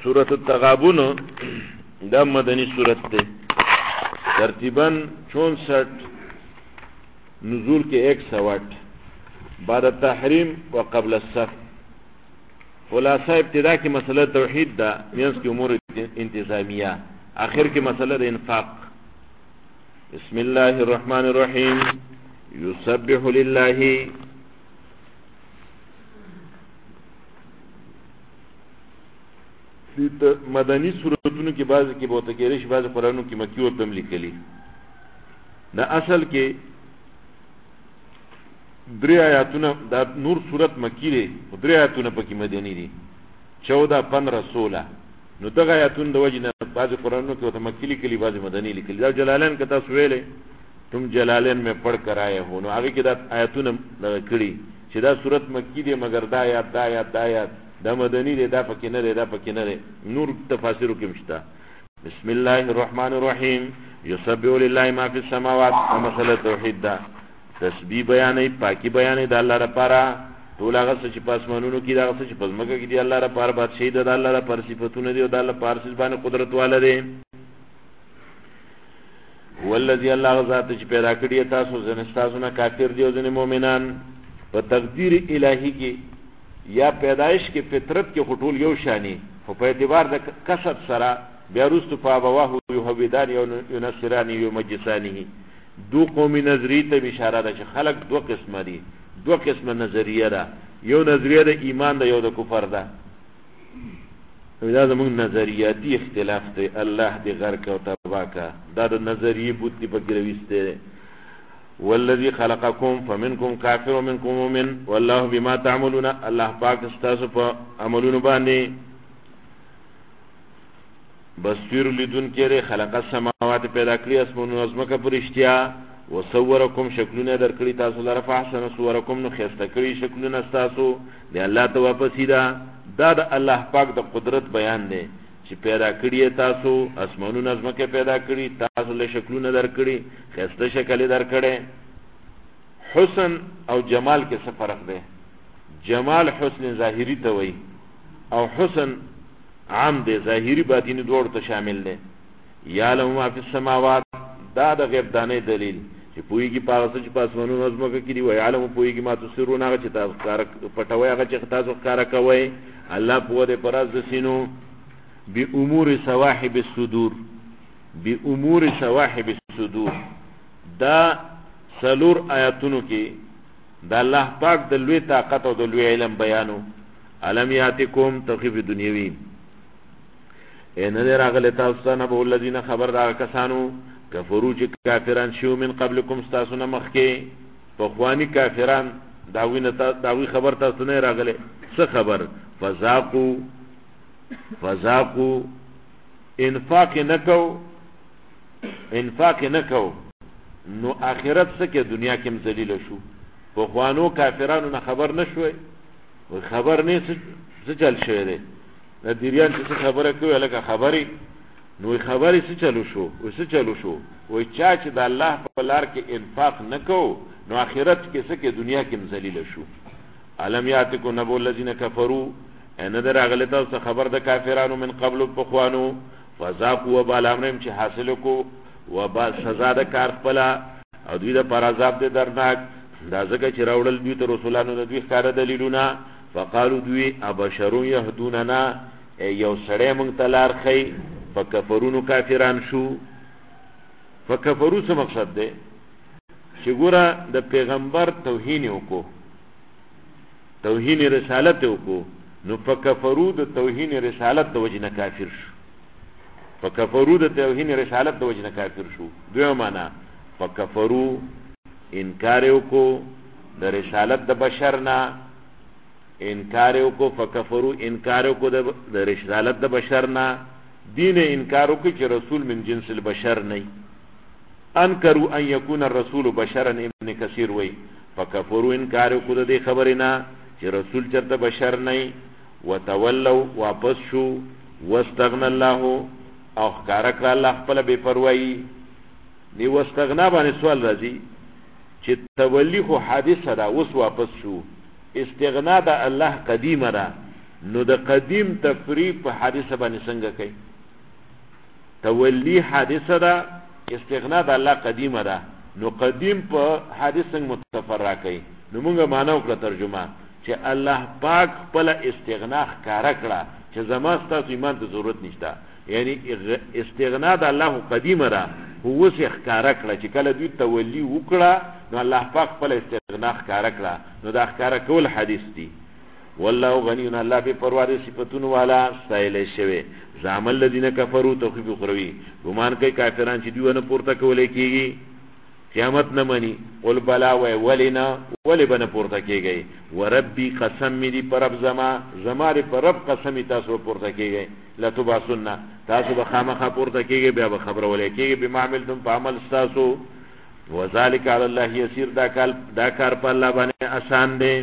سورة التغابن دا مدنی سورت تے ترتیباً 64 نزول کے 108 بعد التحریم و قبل الصف خلاصہ ابتدا کی مسئلہ توحید دا مینس کی امور انتظامیہ آخر کی مسئلہ انفاق بسم اللہ الرحمن الرحیم یسبح للہ مدنی سورتونو کی بعض کی بہت کیرش بعض قرآنوں کی مکی و تم لکلی دا اصل کے دری آیاتونه دا نور صورت مکی دی دری آیاتونه پکی مدنی دی 14 15 16 نو دغه آیاتونه د وجنه بعض قرآنوں کې مکی لیکلی بعض مدنی لیکلی دا جلالین کتا سویلې تم جلالین میں پڑھ کر آئے ہو نو هغه کې دا آیاتونه کړي چې دا صورت مکی دی مگر دا آیات دا مدنی دی دا پکی نه دی دا پکی نه دی نور تفاسیرو کې مشتا بسم الله الرحمن الرحیم یسبح لله ما فی السماوات مسئله توحید دا تسبیح بیانې پاکی بیانې د الله لپاره ټول هغه چې پاسمانونو کې دا هغه چې پزماکه کې دی الله لپاره بادشاہي د الله لپاره صفاتونه دی او د الله لپاره باندې قدرت والا دی والذي الله ذات چې پیدا کړی تاسو ځنه تاسو نه کافر دی او ځنه مؤمنان په تقدیر الهی کې یا پیدائش کې فطرت کې خطول یو شانی خو په اعتبار د کسب سره بیا رستو فابواه یهودان یو نصرانی یو مجسانی دو قومی نظریه ته اشاره ده چې خلق دو قسمه دي دو قسمه نظریه ده یو نظریه د ایمان ده یو د کفر ده دا زموږ نظریاتی اختلاف دی الله دې غرق او تباکا دا د نظریه بوت دی په ګرويسته والذي خلقكم فمنكم كافر ومنكم مؤمن والله بما تعملون الله پاک استاسو په عملونو باندې بصیر لیدون کړي خلق السماوات پیدا کړی اسمانونو ازمکه پرشتیا وصورکم شکلونه درکړي تاسو لپاره فاحسن صورکم نو خسته کړي شکلونه تاسو دی الله ته واپس دا د الله پاک د قدرت بیان دی چې پیدا کړی تاسو اسمانونو ازمکه پیدا کړی تاسو له شکلونه درکړي خسته شکل درکړي حسن او جمال کې څه فرق دی جمال حسن ظاهری ته وای او حسن عام دی ظاهری باطینی دوړ ته شامل دی یعلم ما فی السماوات دا د غیب دانه دلیل چې پویږي پاغه چې پاسمنو نظمکه کړي وای عالم پویږي ما تسرون هغه چې تاسو کار پټوي هغه چې تاسو کار کوي الله په دې پراز د سینو بامور سواحب الصدور بامور سواحب الصدور دا سلور آیاتونو کې دا الله پاک د لوی طاقت او د لوی علم بیانو علم یاتکم تخفیف دنیوی ان دې راغله تاسو نه به الذين خبر دا کسانو کفرو چې کافران شو من قبلکم تاسو نه مخکې په خوانی کافران داوی خبر تاسو نه راغله څه خبر فذاقوا انفاق نکو نو آخرت سکه دنیا کې مذلیل شو په خوانو کافرانو نه خبر نشوي او خبر نه څه چل شوی دی د دیریان څه خبره کوي لکه خبري نو خبري څه چلو شو وای چا چې د الله په لار کې انفاق نکو نو آخرت کې سکه دنیا کې مذلیل شو علم یاتکو نبو الذین کفروا ان در اغلط او خبر د کافرانو من قبل بخوانو فذاقوا وبال امرهم چې حاصل کو وبال سزا د کار خپل او دوی د پر عذاب د درناک دا ځکه چې راوړل دوی ته رسولانو د دوی ښکار دلیلونه فقالوا دوی ابشرون يهدوننا یو سړی مونږ تلار خي فکفرون کافران شو فکفرو څه مقصد ده چې ګوره د پیغمبر توهین وکړو توهین رسالت وکړو نو فکفرو د توهین رسالت د وجنه کافر شو فکفرو د توهین رسالت د وجنه کافر شو دوی معنا فکفرو انکار وکړو د رسالت د بشرنا انکار وکړو فکفرو انکار وکړو د رسالت د بشرنا دین انکار وکړي چې رسول من جنس البشر نه انکروا ان يكون الرسول بشرا ابن کثیر وای فکفروا انکار وکړو د خبرینا چې رسول چرته بشر نه وتولوا واپس شو واستغنى الله او ښکارک الله خپل بے پروايي دی واستغنا باندې سوال راځي چې تولی خو حادثه دا اوس واپس شو استغنا د الله قدیمه ده نو د قدیم تفریق په حادثه باندې څنګه کوي؟ تولی حادثه ده، استغنا د الله قدیمه ده، نو قدیم په حادثه متفرع کوي. نو موږ معنا وکړه ترجمه چې الله پاک خپل استغنا ښکارا کړه چې زما ستاسو ایمان ته ضرورت نشته. یعنی استغنا د الله قدیمه ده، هو څه ښکارا کړه چې کله دوی تولی وکړه نو الله پاک خپل استغنا ښکارا کړه. نو دا ښکارا کول حدیث دی. والله غنی، الله به پروا دي صفاتونو والا استایل شوی. زعم الذين كفروا تخفيف اخروی، ګمان کوي کافران چې دوی نه پورته کولای کیږي قیامت نه مني. قل بلا ولنا ولبن پورته کیږي. وربي قسم می پرب زما ری پرب قسم تاسو پورته کیږي. لا تبعثنا، تاسو به خامخا پورته کیږي، بیا به خبر ولې کیږي به معملتم په عمل تاسو. وذالک علی الله یسیر، دا کار په الله باندې آسان دی.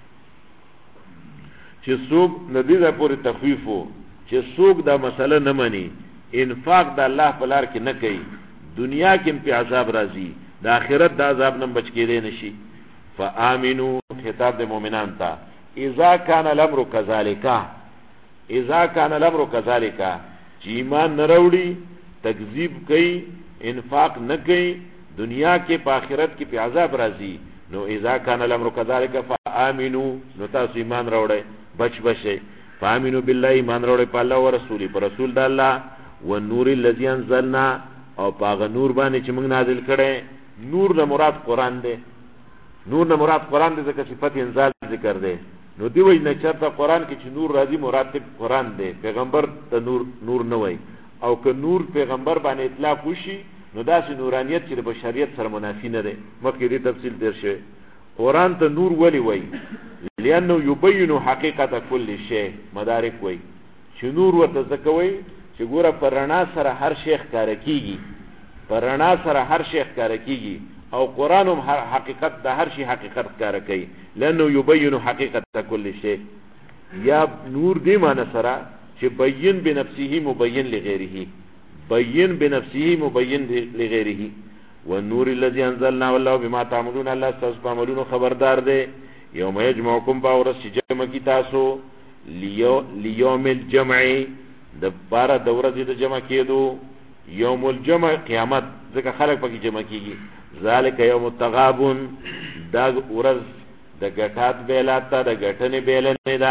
چې څوک ندی دا پوری تخفیفو، چې څوک دا مسله نه مني، انفاق د الله په لار کې نه کوي، دنیا کې په عذاب راځي، د آخرت د عذاب نه بچ کېدې نشي. فآمنو، خطاب د مؤمنان ته، اذا كان الامر كذلك، اذا كان الامر كذلك، چې ایمان نه وروړي، تکذیب کوي، انفاق نه کوي، دنیا کې په آخرت کې په عذاب راځي، نو اذا كان الامر كذلك فآمنو، نو تاسو ایمان راوړئ، بچ فآمنو بالله، ایمان راوړئ په الله او رسول، په رسول د الله، والنور الذي انزلنا، او پاغه نور باندې چې موږ نازل کړي. نور نه مراد قران دی، نور نه مراد قران دی ځکه صفت انزال ذکر دی. نو دی وای نه چرته قران کې چې نور راځي مراد ته قران دی، پیغمبر ته نور نه وای. او که نور پیغمبر باندې اطلاق وشي نو داسې نورانیت چې د بشریت سره منافی نه دی. مخکې دې تفصیل در شوی. قران ته نور ولی وای؟ لانه یبین حقیقت کل شی. مدارک وای چې نور ورته ځکوي چې ګوره پر رڼا سره هر شیخ کار کیږي، پر رڼا سره هر شیخ کار کیږي، او قران هم حقیقت د هر شی حقیقت کار کوي. لانه یبین حقیقت کل شی. یا نور دی معنی سره چې بین بنفسه مبین لغیره، بین بنفسه مبین لغیره. والنور الذي انزلنا والله بما تعملون، الله تاسو په عملونو خبردار دی. یوم یجمعکم، باورس چې جمع کی تاسو، لیوم الجمع، د بارا د ورځې د جمع کېدو. یوم الجمع قیامت، ځکه خلک پکې جمع کیږي. ذالک یوم التغابن، دا ورځ د ګټات بیلاته، د ګټنې بیلنې ده.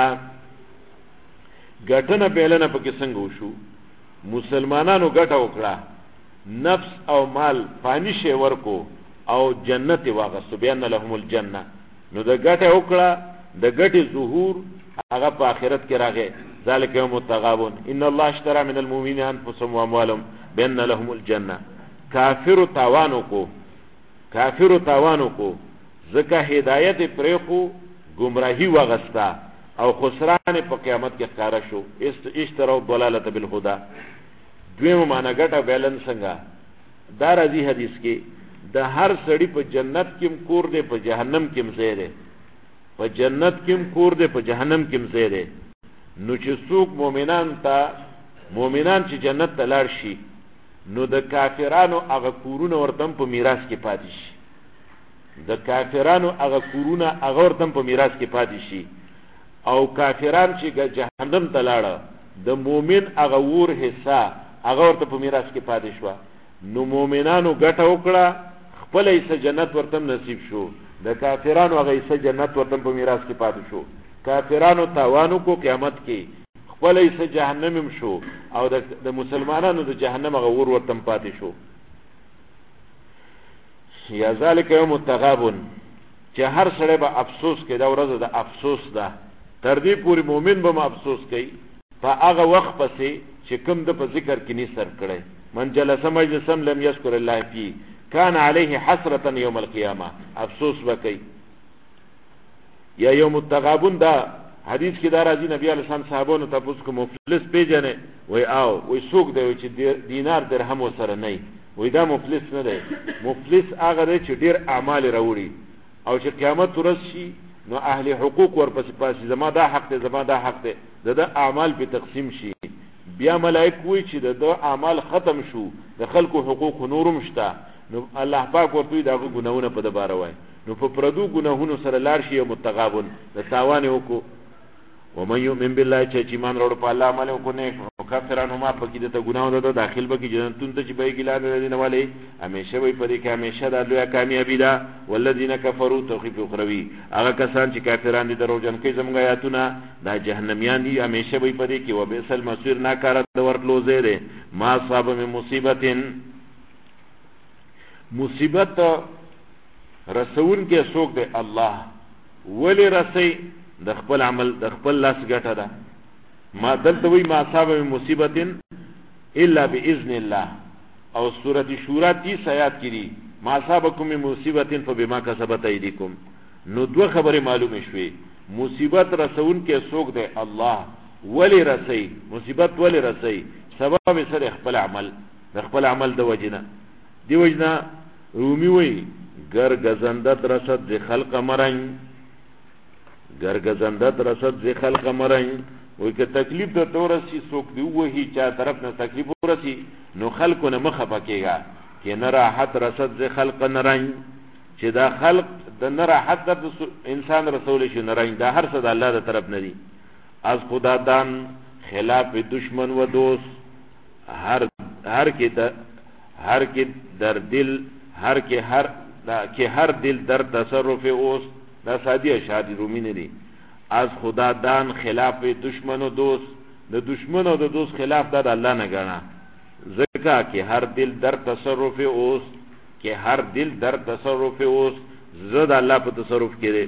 ګټنه بیلنه پکې څنګه وشو؟ مسلمانانو ګټه وکړه، نفس او مال فانی شی ورکو او جنت واغستو، بیان لهم الجنه. نو د ګټه وکړه، د ګټې ظهور هغه په آخرت کې راغی. ذالک یوم التغابن، ان الله اشترى من المؤمنین انفسهم واموالهم بان لهم الجنه. کافر تاوانو کو ځکه هدایت پرېخو، گمراهی وغستا او خسران په قیامت کې ښکارا شو. اشتروا الضلاله بالهدى. دویمه معنی ګټه بیلن څنګه دا راځي حدیث کې، د هر سړی په جنت کې کور دی، په جهنم کې ځای دی، په جنت کې کور دی، په جهنم کې ځای دی. نو چې څوک مؤمنان چې جنت ته لاړ شي، نو د کافرانو هغه کورونه ورته په میراث کې پاتې شي، د کافرانو هغه کورونه هغه ورته په میراث کې پاتې شي. او کافران چې جهنم ته لاړه، د مؤمن هغه ور حصہ هغه ورته په میراث کې پاتې شو. نو مؤمنانو ګټه وکړه، خپل حصہ جنت ورته نصیب شو، د کافرانو هغه حصہ جنت ورته په میراث کې پاتې شو. کافرانو تاوانو کو قیامت کې خپل حصہ جهنم شو، او د مسلمانانو د جهنم هغه ور ورته پاتې شو. یا ذالک یوم التغابن، چې هر سړی به افسوس کوي، دا ورځ د افسوس ده. تر دې پورې مؤمن به افسوس کوي په هغه وخت پسې چې کوم د په ذکر کې نه سر کړي. من جلس مجلسا لم يذكر الله فيه كان عليه حسرة يوم القيامه. افسوس وکي. یا یوم التغابن دا حدیث کې دا راځي، نبی علیہ السلام صحابانو ته پوښتنه کوي مفلس پیژنې؟ وای او وای څوک دی چې دینار درهم وسره نه وي؟ دا مفلس نه دی. مفلس هغه دی چې ډیر اعمال راوړي، او چې قیامت ورځ شي نو اهل حقوق ورپسې پاسي، زما دا حق دی، زما دا حق دی، د اعمال په تقسیم شي. بیا ملائک وایي چې د اعمال ختم شو، د خلکو حقوق نورم شته، نو الله پاک ورته دا ګناونه په دباره وای. نو په پردو ګناهونو سره لاړ شي یو متغابن، د تاوان وکړو. ومن یؤمن بالله چې ایمان وروړي په الله عمل وکړي کافرانو ما پکې د ګناو د داخل بکی جنتون ته چې به ګلان لري نه والي همیشه وي پدې کې همیشه د لوی کامیابی ده والذین کفروا توخیف اخروی هغه کسان چې کافران دي دروژن کوي زموږ آیاتونه دا جهنميان دي همیشه وي پدې کې وبئس المصير ناکاره د ورتلو زیره ما صاب من مصیبت رسول کې څوک دی الله ولی رسي د خپل عمل د خپل لاس ګټه ده ما دلته وی ما صاب من مصیبت الا باذن الله او سوره شورى 30 آیات کې دي ما صابکم من مصیبت فبما کسبت ایدیکم نو دوه خبره معلومه شوي مصیبت رسول کې څوک دی الله ولی رسي مصیبت ولی رسي سبب سره خپل عمل د خپل عمل د وجنه دی وجنه رومي وی گرگزندت رسد ز خلق مرن گرگزندت رسد ز خلق مرن وی که تکلیف د تورسی سوک دی وحی چا طرف نه تکلیف ورسی نو خلقو نه مخه پکېگا که نراحت رسد ز خلق نرن چې دا خلق د نراحت د انسان رسول شي نرن دا هر څه د الله د طرف نه دی از خدا دان خلاف دشمن و دوست هر کې در دل هر دل در تصرف اوست دا سادی اشعاری رومی ندی از خدا دان خلاف دشمن و دوست د دشمن و د دوست خلاف دا د الله نه غنا زکا کہ هر دل در تصرف اوست کہ هر دل در تصرف اوست زد الله په تصرف کړي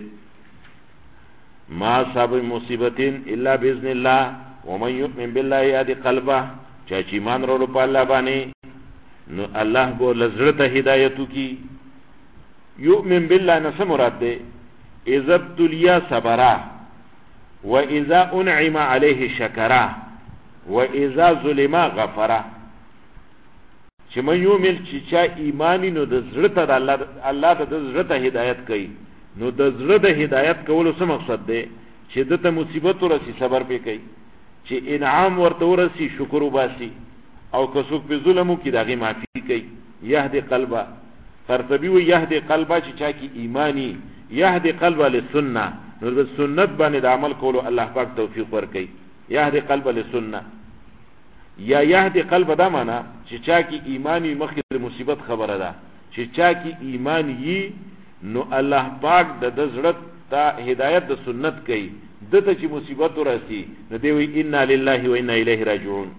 ما صاب مصیبتین الا باذن الله ومن يؤمن بالله يهدي قلبه چې ایمان ورو په الله باندې نو الله بو لزړه ته هدایت کی یؤمن بالله نس مراد ده اذا ابتلیا صبرا واذا انعم عليه شکرا واذا ظلم غفرا چې مې یؤمن چې چا ایمانی نو د زړه ته الله د زړه ته هدایت کوي نو د زړه د هدایت کولو څه مقصد ده چې دته مصیبت ورسی صبر پې کوي چې انعام ورته ورسی شکر وباسي او کڅوک په ظلمو کې دغه معافي کوي يهدي قلبه قرطبي و يهدي قلبه چې چا کې ایمانی يهدي قلبه للسنه نو د سنت باندې د عمل کولو الله پاک توفیق ورکړي يهدي قلبه للسنه یا يهدي قلبه دا معنا چې چا کې ایمانی مخکې د مصیبت خبره ده چې چا کې ایمان یي نو الله پاک د زړه ته هدایت د سنت کوي دته چې مصیبت ورسي نو دی وی ان لله و انا الیه راجعون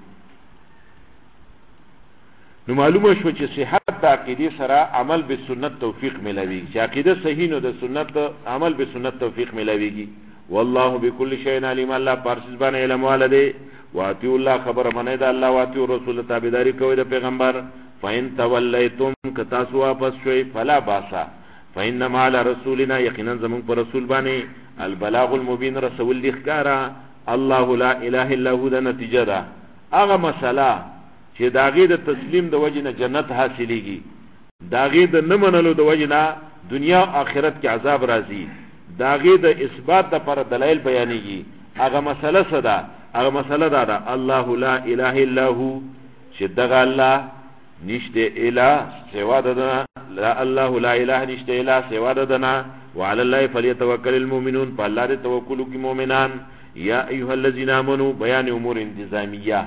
نو معلومه شو چې صحت د عقیده سره عمل به سنت توفیق ملوي چې عقیده صحیح نو د سنت عمل به سنت توفیق ملويږي والله بكل شيء عليم الله پارسز باندې علم والده واطیع الله خبر منه د الله واطیع رسول تابعداري کوي د پیغمبر فین تولیتم کتاسو واپس شوي فلا باسا فإنما على رسولنا یقینا زمون پر رسول باندې البلاغ المبين رسول لخکارا الله لا اله الا هو د نتیجه ده هغه مساله چې داغه د تسلیم د وجنه جنت حاصلېږي داغه د نه منلو د وجنه دنیا او آخرت کې عذاب راځي داغه د اثبات د پر دلایل بیانېږي هغه مساله صدا هغه مساله ده الله لا اله الا هو چې دغه الله نشته اله سوا دنا لا الله لا اله نشته اله سوا دنا وعلى الله فليتوكل المؤمنون فالله دې توکل کوي مؤمنان یا ایها الذين امنوا بیان امور انتظامیه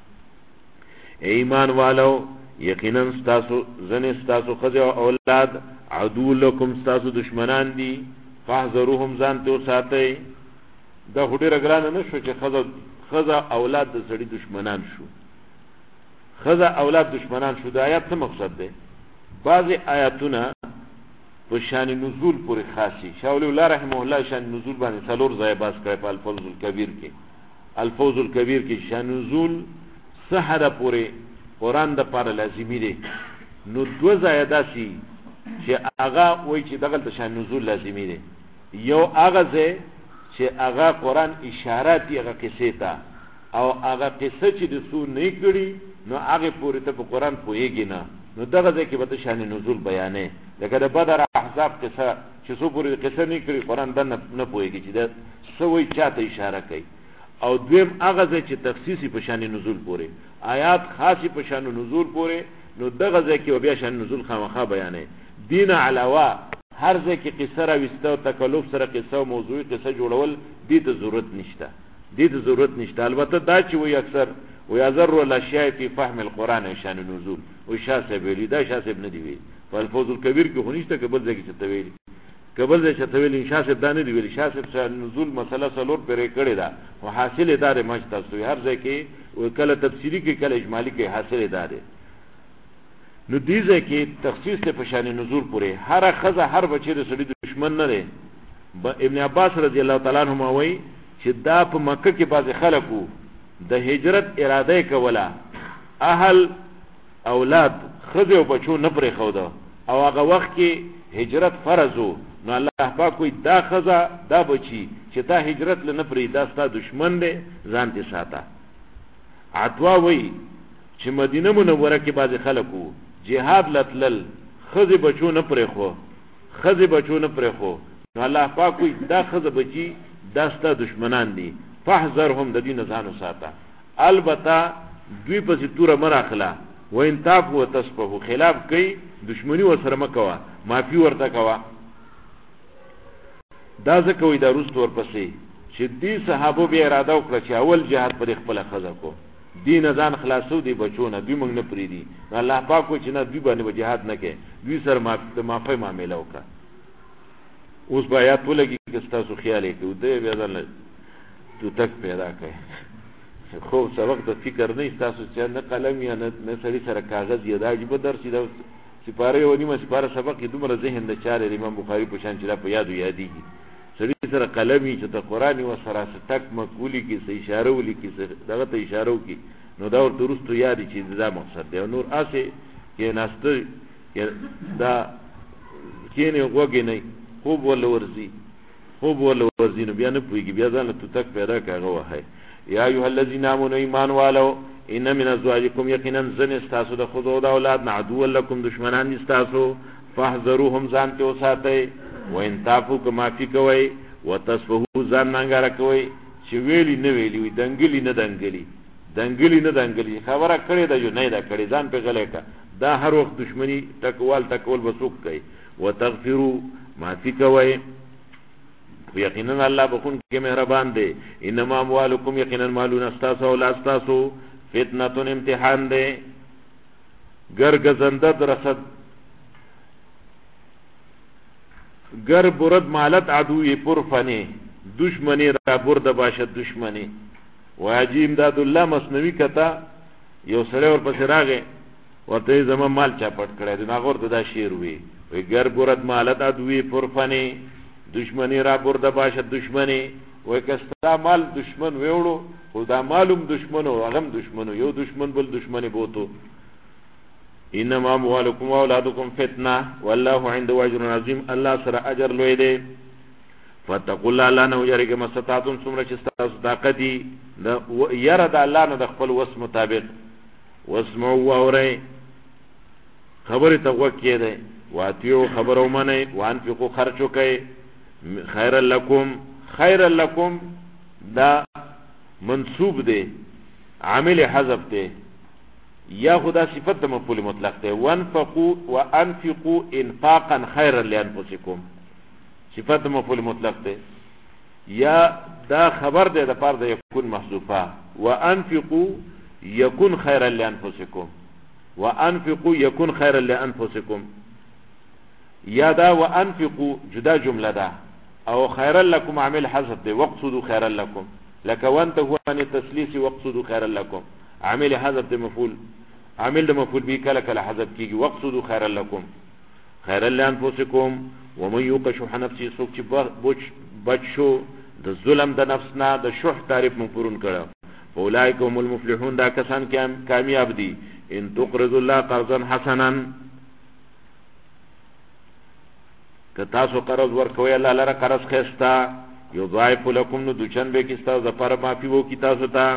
ایمان والو یقینا ستاسو زنه ستاسو خزه او اولاد عدو لكم ستاسو دشمنان دي فاحذروهم ځان ته ساتي دا هډه رګران نه شو چې خزه اولاد د سړي دشمنان شو خزه اولاد دشمنان شو د آیات څه مقصد ده بعضی آیاتونه په شان نزول پورې خاصي شاول الله رحمه الله شان نزول باندې څلور ځای باز کړی په الفوز الکبیر کې الفوز الکبیر کې شان نزول سحره پورې قران د پر لازمی دی نو دو زیاده سي چې هغه وای چې دغه د شان نزول لازمی دی یو هغه ځای چې هغه قران اشارات یې هغه قصې ته او هغه قصه چې د سو نه کړي نو هغه پورې ته په قران پوهیږي نه نو دغه ځای کې به شان نزول بیانې لکه د بدر احزاب قصه چې سو پورې قصه نه کړي قران د نه پوهیږي چې د سوې چاته اشاره کوي او دویم هغه ځای چې تخصیصي په شان نزول پورې آیات خاصی په شان نزول پورې نو دغه ځای کې بیا شان نزول خامخا بیانې دین علاوه هر ځای کې قصه را وستو تکلف سره قصه او موضوعي قصه جوړول دې ته ضرورت نشته دې ته ضرورت نشته. البته دا چې وایي اکثر ويذر الاشياء في فهم القران شان النزول وشاسب ویلی دا شاسب نه دی وی فالفوز الكبير کې هنيشته قبل ځکه چې تویل قبل ځکه چې تویل شاسب دانه دی ویلی شاسب شان نزول مسله سلور پرې کړی دا او حاصل ادارې مچ تاسو هر ځای کې کله تفسیری کې کله اجمالی کې حاصل ادارې نو دې ځکه تخصیص ته پشان نزول پورې هر خزه هر بچی د سړي دشمن نه دی. ابن عباس رضی الله تعالی عنهما وایي چې دا په مکه کې بعض خلکو د هجرت اراده کوله اهل اولاد خزه او بچو نه پرې خوده او هغه وخت کې هجرت فرض وو نو الله پاک کوئی دا خزه دا بچي چې تا هجرت لنه پرې دا ستا دشمن دی ځان دې ساته. عطوا وی چې مدینه منوره کې بعض خلکو جهاد لتلل خزه بچو نه پرې خو خزه بچو نه پرې خو نو الله پاک کوئی دا خزه بچي دا ستا دشمنان دي فاحذرهم د دین ځانو ساته. البته دوی په ستوره مراخله و ان تاب و تصفه خلاف کوي دشمنی وسره مکوا معافي ورته کوا. دا ځکه وي دا روست ورپسې چې دې صحابه به اراده وکړه چې اول جهاد پر خپل خزه کو دین ځان خلاصو دی بچونه دوی موږ نه پری دي الله پاک کو چې نه دوی باندې جهاد نه کوي دوی سره معافي معاملې وکړه. اوس بیا ټول کې تاسو خیال کې دوی بیا ځل تو تک پیدا کړي خو سبق د فکر نه تاسو چې نه قلم یا نه سړي سره کاغذ یا دا جبه درسي دا سپاره یو نیمه سپاره سبق کې دومره ذهن د چاره امام بخاری په شان چې په یادو یادېږي سړي سره قلمي چې ته قرآن او سره تک مقولی کې څه اشاره ولي کې دغه ته اشاره وکي نو دا ورته ورستو یادي چې دا مقصد دی. نور اسه کې ناشته دا کینه وګی نه خوب ولا ورزي خوب ولا ورزي نو بیا نه پويږي بیا ځان ته تک پیدا کاغه وای. یا ایها الذین آمنوا ایمان والو ان من ازواجکم یقینا زن استاسو د خود او د اولاد عدو لكم دشمنان استاسو فاحذروهم ځان ته وساتئ و ان تعفو کما فی کوي وتصفحوا ځان منګره کوي چې ویلی نه ویلی وي دنګلی نه دنګلی خبره کړې ده جو نه ده کړې ځان په غلې کا دا هر وخت دشمنی تکوال بسوک کوي وتغفروا ما فی کوي یقینا الله بخون کې مهربان دی. انما اموالکم یقینا مالون استاسو اولاد استاسو فتنه امتحان دی گرگزنده درصد گر برد مالت عدوی پرفنی دشمنی را برد باشد دشمنی واجی امداد الله مصنوی کتا یو سړی ورپسې راغی ورته زما مال چا پټ کړی دی هغه ورته دا شعر وی گر برد مالت عدوی پرفنی دشمنی را برد باشد دشمنی وای کستا مال دشمن ویوړو خو دا معلوم دشمنو هغه دشمنو یو دشمن بل دشمنی بوتو. انما اموالکم واولادکم فتنه والله عنده اجر عظیم الله سره اجر لوی دی. فتقوا الله لا نو یریګه مستطاعتم څومره چې تاسو طاقت دي یره د الله نه د خپل وس مطابق واسمعوا واورئ خبره ته وکړئ دی واتیو خبرو منئ وانفقوا خرچو کوي خیر لکم دا منصوب دی عامل حذف دی یا خدا صفت د مفعول مطلق دی وانفقوا انفاقا خيرا لانفسكم صفت د مفعول مطلق دی یا دا خبر دی د پاره د یکون محذوفه وانفقوا یکون خيرا لانفسكم وانفقوا یکون خيرا لانفسكم یا دا وانفقوا جدا جمله ده او خيرا لكم عامل حذف دی وقصدوا خيرا لكم لك وانت هو عن التسليس وقصدوا خيرا لكم عامل حذف دی مفعول عامل د مفعول به کله کله حذف کیږي وقصدوا خيرا لكم خيرا لانفسكم ومن يوق شح نفسه سوق چې بچو د ظلم د نفسنا د شح تعریف مفرون کړه اولئک هم المفلحون دا کسان کامیاب دي. ان تقرضوا الله قرضا حسنا که تاسو قرض ورکوي الله لره قرض خستا یضاعف لكم نو دوچن به کیستا زفر معافي وو کی تاسو ته.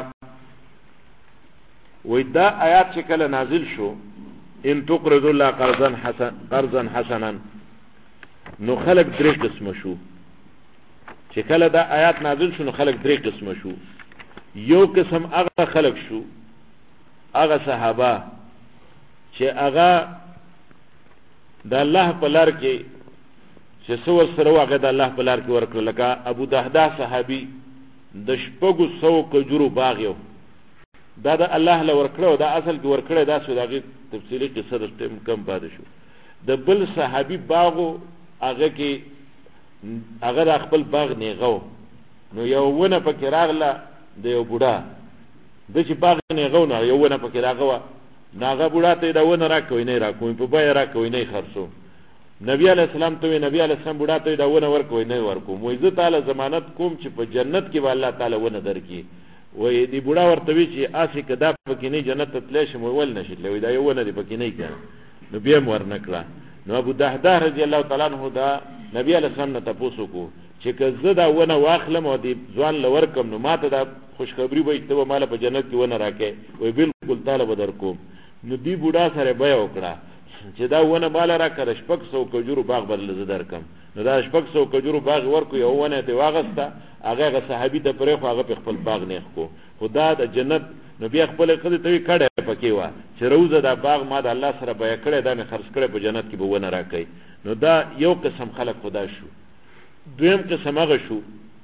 وې دا آیات چې کله نازل شو ان تقرضوا الله قرضا حسنا نو خلق درې قسم شو چې کله دا آیات نازل شو نو خلق درې قسم شو. یو قسم هغه خلق شو هغه صحابه چې هغه د الله په لار کې چې سو سره هغه د الله په لار کې ورکړل لکه ابو دهدا صحابي د 600 کجورو باغ یو دا د الله له ورکړو دا اصل کې ورکړه دا سو دغه تفصیلی قصه د ټیم کم پاتې شو د بل صحابي باغو هغه کې هغه خپل باغ نیغو نو یو ونه پکې راغله د یو بوډا د چې باغ نیغو نه یو ونه پکې راغوا ناغه بوډا ته دا ونه راکوي نه راکوي په بای راکوي نه خرڅو نبی علیہ السلام ته نبی علیہ السلام بوډا ته دا ونه ورکوي نه ورکو مو عزت تعالی ضمانت کوم چې په جنت کې به الله تعالی ونه درکې وې دی بوډا ورته وی چې اسی کدا پکې نه جنت ته تلې شم ول نشي لوي دا یو ونه دی پکې نه کړ نو بیا مور نکړه نو ابو دحدح رضی الله تعالی عنہ دا نبی علیہ السلام ته تاسو کو چې کزه دا ونه واخلم او دی ځوان لور کم نو ماته دا خوشخبری وای ته مال په جنت کې ونه راکې وې بالکل تعالی بدر کوم نو دی بوډا سره بیا وکړه چې دا ونه مال راکړه 600 کجورو باغ بدل زدر کم نو دا 600 کجورو باغ ورکو یو ونه ته واغسته هغه صحابي ته پرې خو هغه په خپل باغ نه خو خدا د جنت نو بیا خپل خدای ته کړه پکې وا چې روزه دا باغ ما د الله سره بیا کړه دا نه خرڅ کړه په جنت کې به ونه راکې نو دا یو قسم خلق خدا شو دویم قسم هغه شو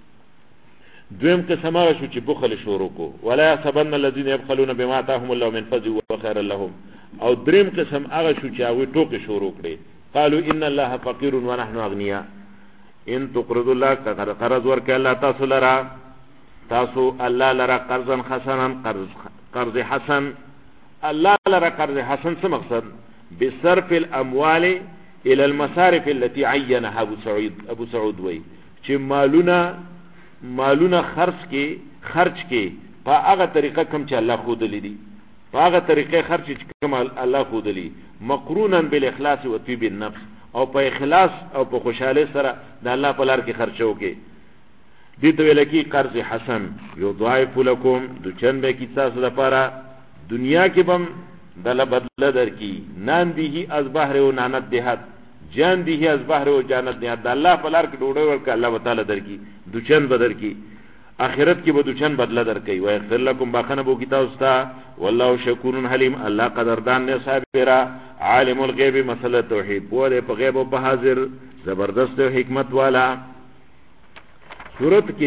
چې بخل شروع کو ولا يحسبن الذين يبخلون بما آتاهم الله من فضله وخير لهم او دریم قسم هغه شو چې هغه ټوکې شروع کړي قالوا ان الله فقير ونحن اغنياء ان تقرضوا الله قرض ورکړه الله تاسو الله لرا قرضا حسنا قرض حسن الله لرا قرض حسن څه مقصد بصرف الاموال الى المصارف التي عينها ابو سعود وی چې مالونه خرج کې په هغه طریقه کوم چې الله خود لیدي په هغه طریقې خرج چې کوم الله خود لیدي مقرونا بالاخلاص وطيب النفس او په اخلاص او په خوشاله سره د الله په لار کې خرچو کې دي ته ویل کی قرض حسن یضاعف لكم د چنبه کی تاسو لپاره دنیا کې بم دل بدل درکی نان دیه از بحر و نانت دهات جان دیه از بحر و جانت دهات د الله په لار کې ډوډۍ ورک الله تعالی درکی دوچن بدر کی اخرت کې به دوچن بدل درکې و یغفر لكم باخنه بو کی تاسو ته والله شکور حلیم الله قدردان نه صابر عالم الغیب مسله توحید په غیب او په حاضر زبردست حکمت والا سورت کې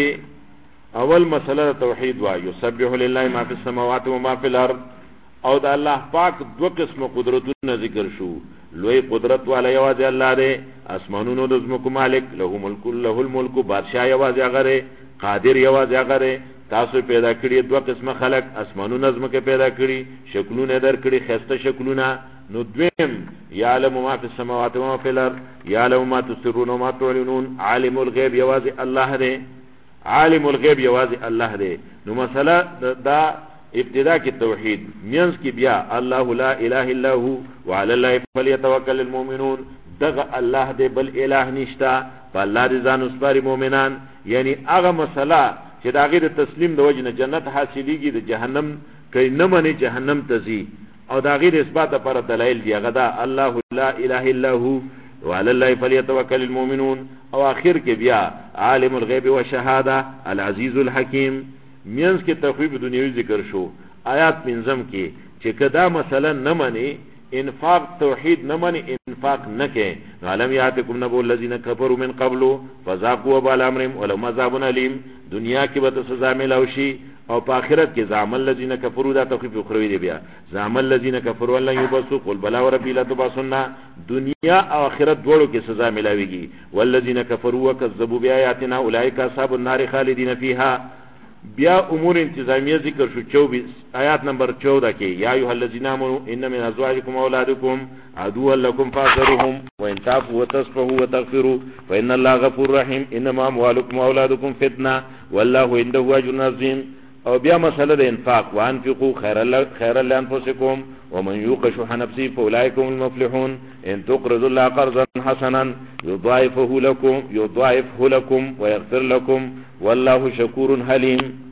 اول مسله توحید وا یسبح لله ما فی السماوات و ما فی الارض او د الله پاک دو قسم قدرتونه ذکر شو لوی قدرت والا یوازې الله دی اسمانونو د زمکو مالک له الملک بادشاہ یوازې هغه قادر یوازې هغه تاسو پیدا کړی دو قسم خلق اسمانونو زمکه پیدا کړی شکلونه در کړی خسته شکلونه نو دویم یعلم ما فی السماوات و ما فی الارض یعلم ما تسرون و ما تعلنون عالم الغیب یوازې الله دی عالم الغیب یوازې الله دی نو مسله دا ابتدا کی توحید مینس کی بیا الله لا اله الا هو وعلى الله فليتوكل المؤمنون دغه الله دی بل اله نشتا په الله رضان اسپاری مؤمنان یعنی هغه مسله چې دا غیر تسلیم د وجنه جنت حاصلېږي د جهنم کای نه منی جهنم تزي او دا غیر اثبات پر دلایل دی غدا الله لا اله الا هو وعلى الله فليتوكل المؤمنون او اخر کې بیا عالم الغیب والشهاده العزیز الحکیم مینس کې تخویب دنیوي ذکر شو آیات منظم کې چې کدا مثلا نه منی انفاق توحید نه منی انفاق نه کې علم یاتکم نبو الذین کفروا من قبل فذاقوا وبال امرهم ولهم عذاب الیم دنیا کې به سزا ملوشي او په آخرت کې زعمل الذين كفروا دا تخفیف اخروی دی بیا زعمل الذين كفروا الله يبسوا قل بلا وربي لا تبصرن دنیا او آخرت دوړو کې سزا ملاويږي والذين كفروا وكذبوا بآياتنا اولئك اصحاب النار خالدين فيها بیا امور انتظامیه ذکر شو 24 آیات نمبر 14 کې یا ایها الذين امنوا ان من ازواجكم واولادكم عدوا لكم فاحذروهم وان تعفوا وتصفحوا وتغفروا فان الله غفور رحيم انما اموالكم واولادكم فتنه والله عنده اجر عظيم او بیا مسئله د انفاق وانفقوا خيرا لانفسكم ومن يوق شح نفسه فاولئك هم المفلحون ان تقرضوا الله قرضا حسنا يضاعفه لكم ويغفر لكم والله شكور حليم